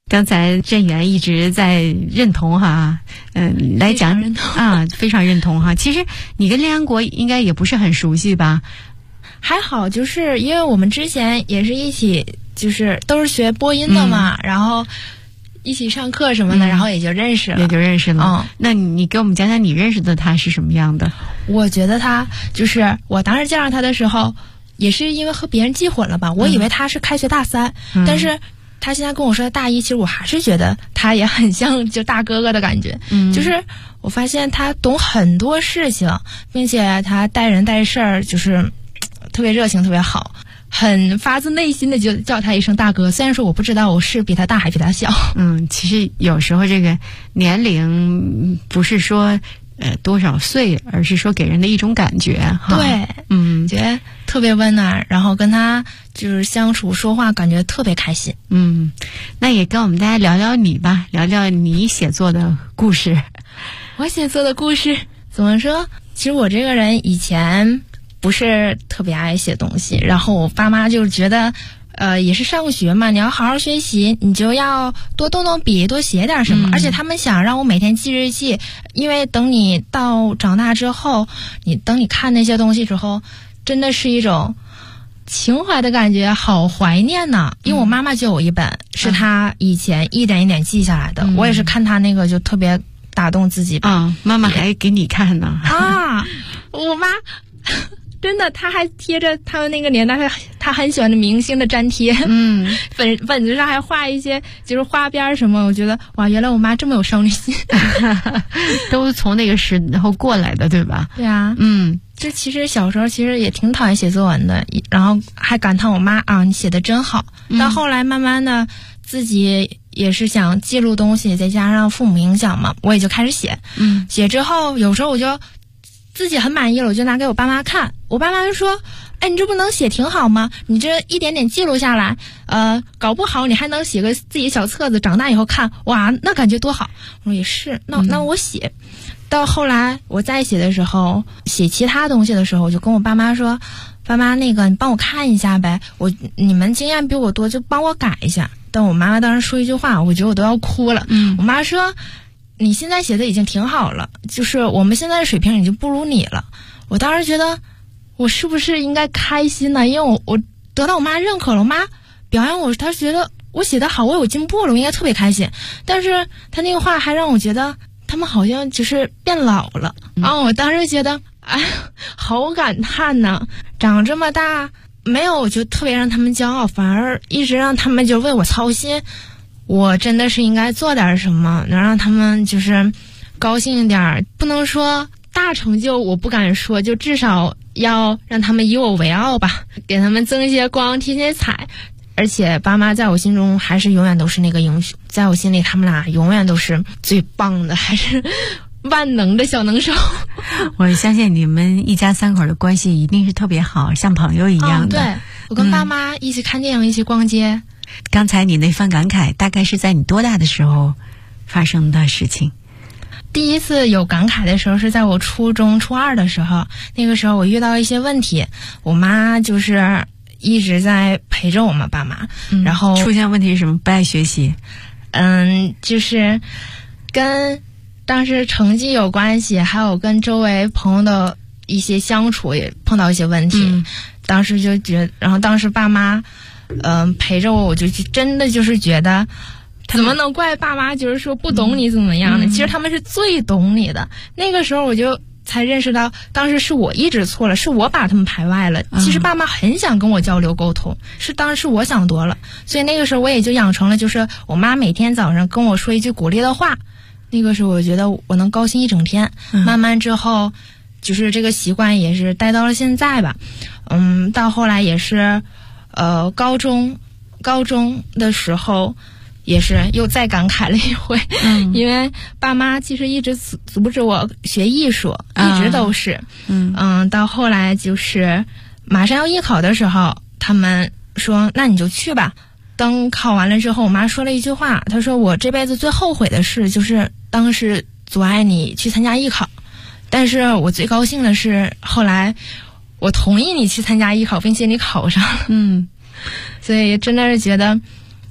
刚才郑源一直在认同哈，来讲啊，非常认同哈。其实你跟练安国应该也不是很熟悉吧？ 还好，就是因为我们之前也是一起，就是都是学播音的嘛，然后一起上课什么的，然后也就认识了。 那你给我们讲讲你认识的他是什么样的？ 我觉得他就是我当时见到他的时候，也是因为和别人记混了吧，我以为他是开学大3，但是他现在跟我说大1，其实我还是觉得他也很像就大哥哥的感觉。就是我发现他懂很多事情，并且他待人待事儿就是特别热情，特别好，很发自内心的就叫他一声大哥。虽然说我不知道我是比他大还比他小。 其实有时候这个年龄不是说多少岁，而是说给人的一种感觉哈。 对，觉得特别温暖，然后跟他就是相处说话感觉特别开心。 那也跟我们大家聊聊你吧，聊聊你写作的故事。 我写作的故事怎么说？其实我这个人以前不是特别爱写东西，然后我爸妈就觉得也是上学嘛，你要好好学习，你就要多动动笔，多写点什么。而且他们想让我每天记日记，因为等你到长大之后，等你看那些东西之后，真的是一种情怀的感觉，好怀念呐。因为我妈妈就有一本，是她以前一点一点记下来的，我也是看她那个就特别打动自己吧。 妈妈还给你看呢。 我妈真的，他还贴着他们那个年代他很喜欢的明星的粘贴，本子上还画一些就是花边什么。我觉得哇，原来我妈这么有少女心， 都从那个时候过来的，对吧？ 对啊，这其实小时候其实也挺讨厌写作文的，然后还感叹我妈你写的真好。到后来慢慢的自己也是想记录东西，再加上父母影响嘛，我也就开始写。写之后有时候我就自己很满意了，我就拿给我爸妈看，我爸妈就说你这不能写挺好吗？你这一点点记录下来，搞不好你还能写个自己小册子，长大以后看，哇，那感觉多好。我说也是，那我写。到后来我再写的时候，写其他东西的时候，我就跟我爸妈说，爸妈那个你帮我看一下呗，你们经验比我多，就帮我改一下。但我妈妈当时说一句话，我觉得我都要哭了。我妈说你现在写的已经挺好了，就是我们现在的水平已经不如你了。我当时觉得我是不是应该开心呢？因为我得到我妈认可了，我妈表扬我，她觉得我写得好，我有进步了，我应该特别开心。但是她那个话还让我觉得他们好像就是变老了。我当时觉得好感叹呢，长这么大没有就特别让他们骄傲，反而一直让他们就为我操心。我真的是应该做点什么，能让他们就是高兴一点，不能说大成就，我不敢说，就至少要让他们以我为傲吧，给他们增一些光，添些彩。而且爸妈在我心中还是永远都是那个英雄，在我心里他们俩永远都是最棒的，还是万能的小能手。 我相信你们一家3口的关系一定是特别好，像朋友一样的。 对，我跟爸妈一起看电影，一起逛街。 刚才你那番感慨大概是在你多大的时候发生的事情？ 第一次有感慨的时候是在我初中初2的时候，那个时候我遇到一些问题，我妈就是一直在陪着我们爸妈，然后出现问题是什么？不爱学习？ 就是跟当时成绩有关系，还有跟周围朋友的一些相处也碰到一些问题。当时就然后当时爸妈陪着我，我就真的就是觉得怎么能怪爸妈就是说不懂你怎么样呢？其实他们是最懂你的。那个时候我就才认识到，当时是我一直错了，是我把他们排外了。其实爸妈很想跟我交流沟通，是当时我想多了。所以那个时候我也就养成了，就是我妈每天早上跟我说一句鼓励的话，那个时候我觉得我能高兴一整天。慢慢之后就是这个习惯也是带到了现在吧。到后来也是高中的时候也是又再感慨了一回。因为爸妈其实一直阻止我学艺术，一直都是。到后来就是马上要艺考的时候，他们说那你就去吧。等考完了之后，我妈说了一句话，她说我这辈子最后悔的事就是当时阻碍你去参加艺考，但是我最高兴的是后来我同意你去参加艺考，并且你考上了。所以真的是觉得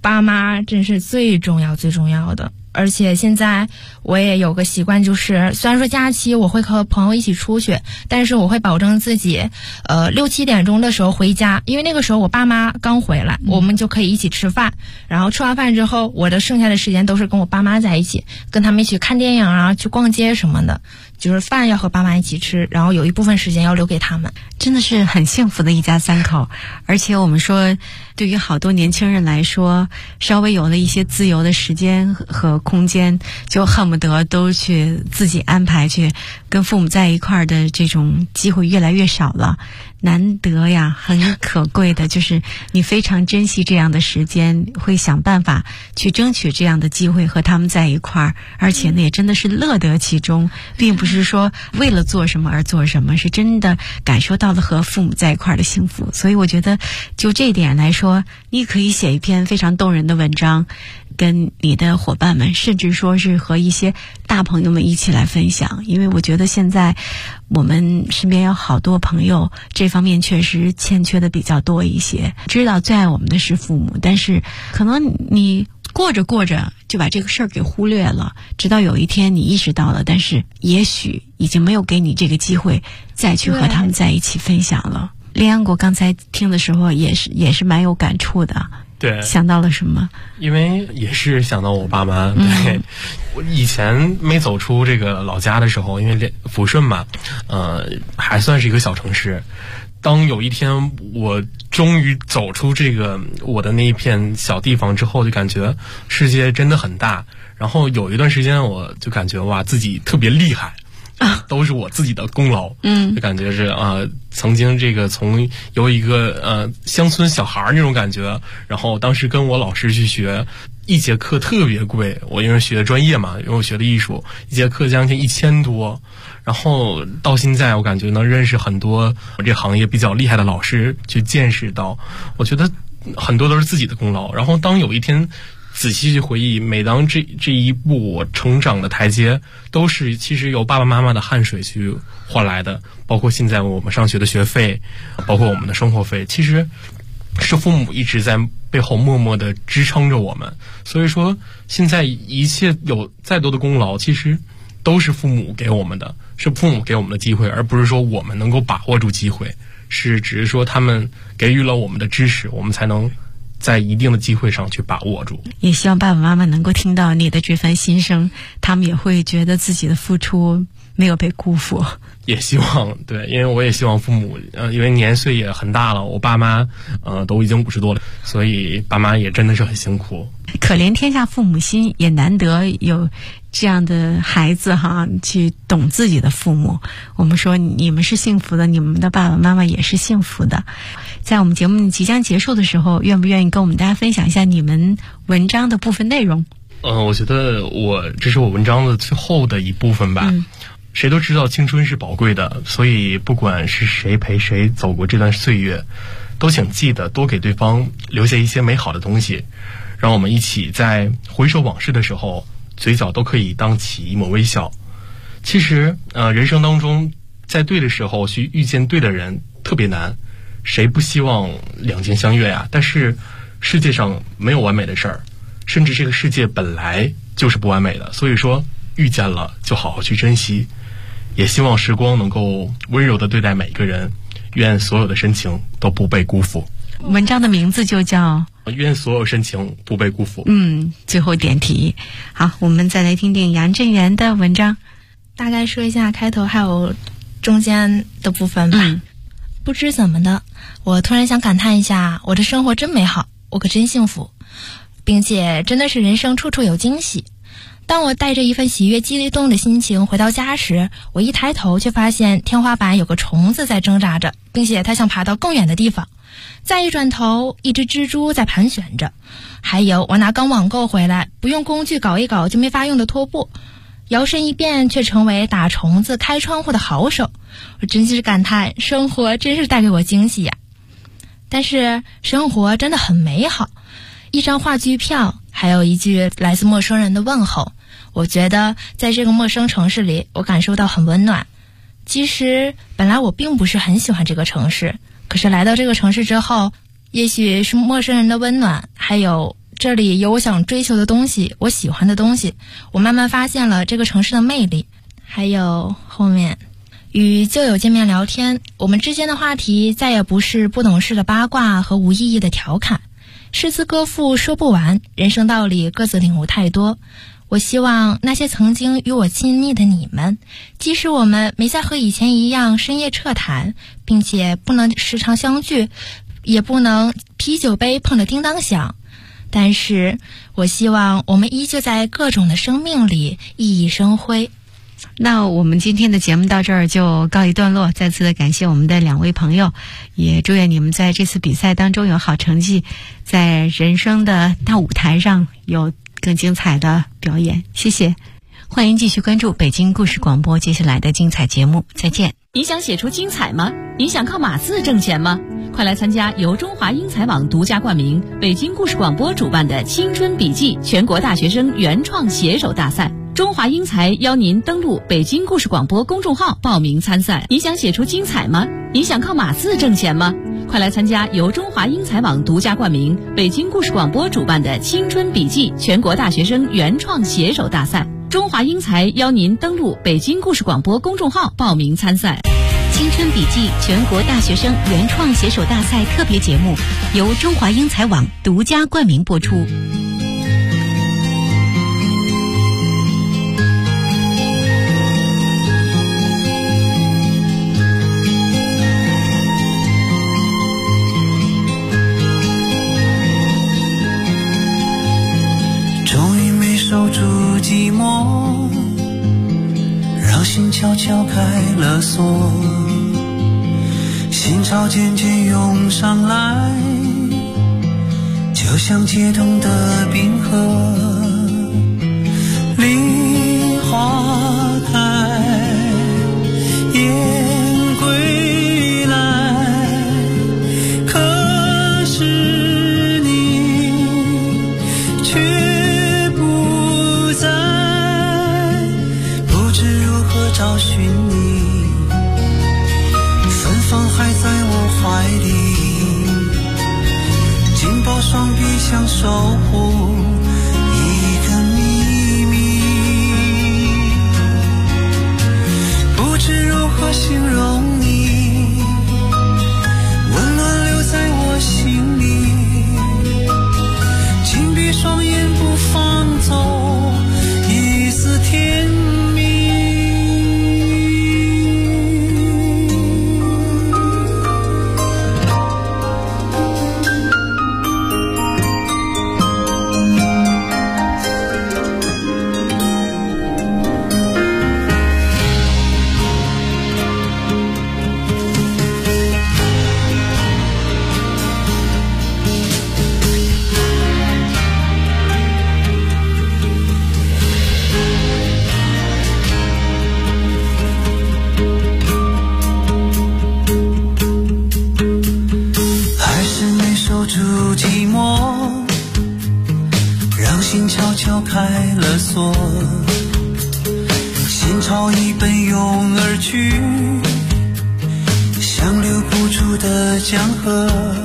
爸妈真是最重要最重要的。而且现在我也有个习惯，就是虽然说假期我会和朋友一起出去，但是我会保证自己6、7点钟的时候回家，因为那个时候我爸妈刚回来，我们就可以一起吃饭。然后吃完饭之后，我的剩下的时间都是跟我爸妈在一起，跟他们一起看电影啊，去逛街什么的。就是饭要和爸妈一起吃，然后有一部分时间要留给他们。 真的是很幸福的一家3口。而且我们说，对于好多年轻人来说，稍微有了一些自由的时间和空间，就恨不得都去自己安排去跟父母在一块儿的这种机会越来越少了。难得呀，很可贵的，就是你非常珍惜这样的时间，会想办法去争取这样的机会和他们在一块儿，而且呢也真的是乐得其中，并不是说为了做什么而做什么，是真的感受到了和父母在一块儿的幸福。所以我觉得就这一点来说，你可以写一篇非常动人的文章，跟你的伙伴们，甚至说是和一些大朋友们一起来分享。因为我觉得现在我们身边有好多朋友这方面确实欠缺的比较多一些，知道最爱我们的是父母，但是可能你过着过着就把这个事儿给忽略了，直到有一天你意识到了，但是也许已经没有给你这个机会再去和他们在一起分享了。李安国刚才听的时候也是蛮有感触的。 对， 想到了什么？ 因为也是想到我爸妈。对，我以前没走出这个老家的时候，因为抚顺嘛，还算是一个小城市。当有一天我终于走出这个我的那一片小地方之后，就感觉世界真的很大。然后有一段时间，我就感觉哇，自己特别厉害。都是我自己的功劳，就感觉是曾经这个从由一个乡村小孩那种感觉，然后当时跟我老师去学，一节课特别贵，我因为学的专业嘛，因为我学的艺术，一节课将近1000多，然后到现在我感觉能认识很多我这行业比较厉害的老师，去见识到，我觉得很多都是自己的功劳。然后当有一天仔细去回忆，每当这一步我成长的台阶，都是其实由爸爸妈妈的汗水去换来的，包括现在我们上学的学费，包括我们的生活费，其实是父母一直在背后默默的支撑着我们。所以说现在一切有再多的功劳，其实都是父母给我们的，是父母给我们的机会，而不是说我们能够把握住机会，只是说他们给予了我们的知识，我们才能在一定的机会上去把握住。 也希望爸爸妈妈能够听到你的这番心声，他们也会觉得自己的付出没有被辜负。 也希望，对，因为我也希望父母，因为年岁也很大了，我爸妈都已经50多了，所以爸妈也真的是很辛苦。 可怜天下父母心，也难得有这样的孩子哈，去懂自己的父母。我们说你们是幸福的，你们的爸爸妈妈也是幸福的。在我们节目即将结束的时候，愿不愿意跟我们大家分享一下你们文章的部分内容？ 我觉得这是我文章的最后的一部分吧。谁都知道青春是宝贵的，所以不管是谁陪谁走过这段岁月，都请记得多给对方留下一些美好的东西，让我们一起在回首往事的时候，嘴角都可以荡起一抹微笑。其实人生当中在对的时候去遇见对的人特别难，谁不希望两情相悦呀？但是世界上没有完美的事儿，甚至这个世界本来就是不完美的，所以说遇见了就好好去珍惜。也希望时光能够温柔地对待每一个人，愿所有的深情都不被辜负。 文章的名字就叫愿所有深情不被辜负。 最后点题。好，我们再来听听杨振元的文章。 大概说一下开头还有中间的部分吧。不知怎么的，我突然想感叹一下，我的生活真美好，我可真幸福，并且真的是人生处处有惊喜。当我带着一份喜悦激动的心情回到家时，我一抬头却发现天花板有个虫子在挣扎着，并且它想爬到更远的地方。再一转头，一只蜘蛛在盘旋着。还有我拿刚网购回来不用工具搞一搞就没法用的拖布，摇身一变却成为打虫子开窗户的好手。我真是感叹，生活真是带给我惊喜呀。但是生活真的很美好，一张话剧票，还有一句来自陌生人的问候，我觉得在这个陌生城市里，我感受到很温暖。其实本来我并不是很喜欢这个城市，可是来到这个城市之后，也许是陌生人的温暖，还有这里有我想追求的东西，我喜欢的东西。我慢慢发现了这个城市的魅力。还有后面与旧友见面聊天，我们之间的话题再也不是不懂事的八卦和无意义的调侃，诗词歌赋说不完，人生道理各自领悟太多。我希望那些曾经与我亲密的你们，即使我们没再和以前一样深夜彻谈，并且不能时常相聚，也不能啤酒杯碰着叮当响，但是我希望我们依旧在各种的生命里熠熠生辉。 那我们今天的节目到这儿就告一段落，再次的感谢我们的2位朋友，也祝愿你们在这次比赛当中有好成绩，在人生的大舞台上有更精彩的表演。谢谢，欢迎继续关注北京故事广播接下来的精彩节目，再见。 你想写出精彩吗？你想靠码字挣钱吗？快来参加由中华英才网独家冠名、北京故事广播主办的青春笔记全国大学生原创写手大赛。中华英才邀您登录北京故事广播公众号报名参赛。你想写出精彩吗？你想靠码字挣钱吗？快来参加由中华英才网独家冠名、北京故事广播主办的青春笔记全国大学生原创写手大赛。中华英才邀您登录北京故事广播公众号报名参赛。青春笔记全国大学生原创写手大赛特别节目由中华英才网独家冠名播出。 守住寂寞，让心悄悄开了锁，心潮渐渐涌上来，就像解冻的冰河。梨花开，雁归来，可是你却找寻你，芬芳还在我怀里，紧抱双臂想守护一个秘密，不知如何形容你，温暖留在我心里，紧闭双眼不放走一丝甜蜜。开了锁，心潮已奔涌而去，像流不出的江河，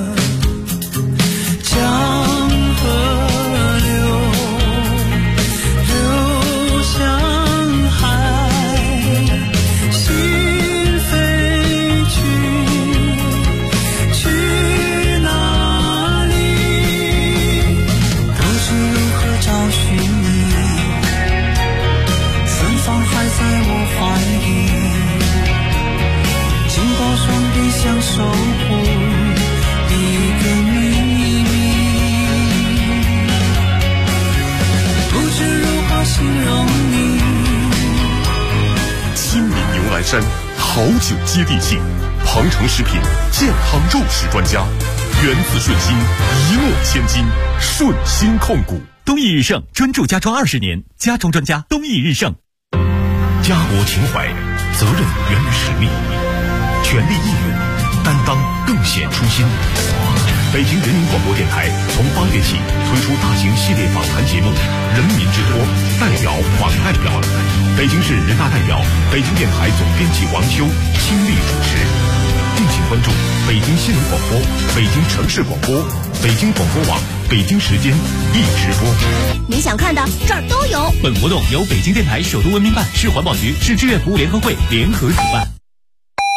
江河流向海，心飞去哪里？不知如何找寻你，芬芳还在我怀里，紧抱双臂想守护一个秘密，不知如何形容你。 新米牛栏山好酒接地气，鹏程食品健康肉食专家，源自顺心，一诺千金，顺心控股。 东益日盛专注家装20年，家装专家东益日盛。 家国情怀，责任源于使命，全力应援，担当更显初心。北京人民广播电台从8月起推出大型系列访谈节目《人民之托》，代表访代表，北京市人大代表、北京电台总编辑王修亲力主持。敬请关注北京新闻广播、北京城市广播、北京广播网、 北京时间一直播。 你想看的这儿都有。 本活动由北京电台首都文明办、市环保局、市志愿服务联合会联合主办。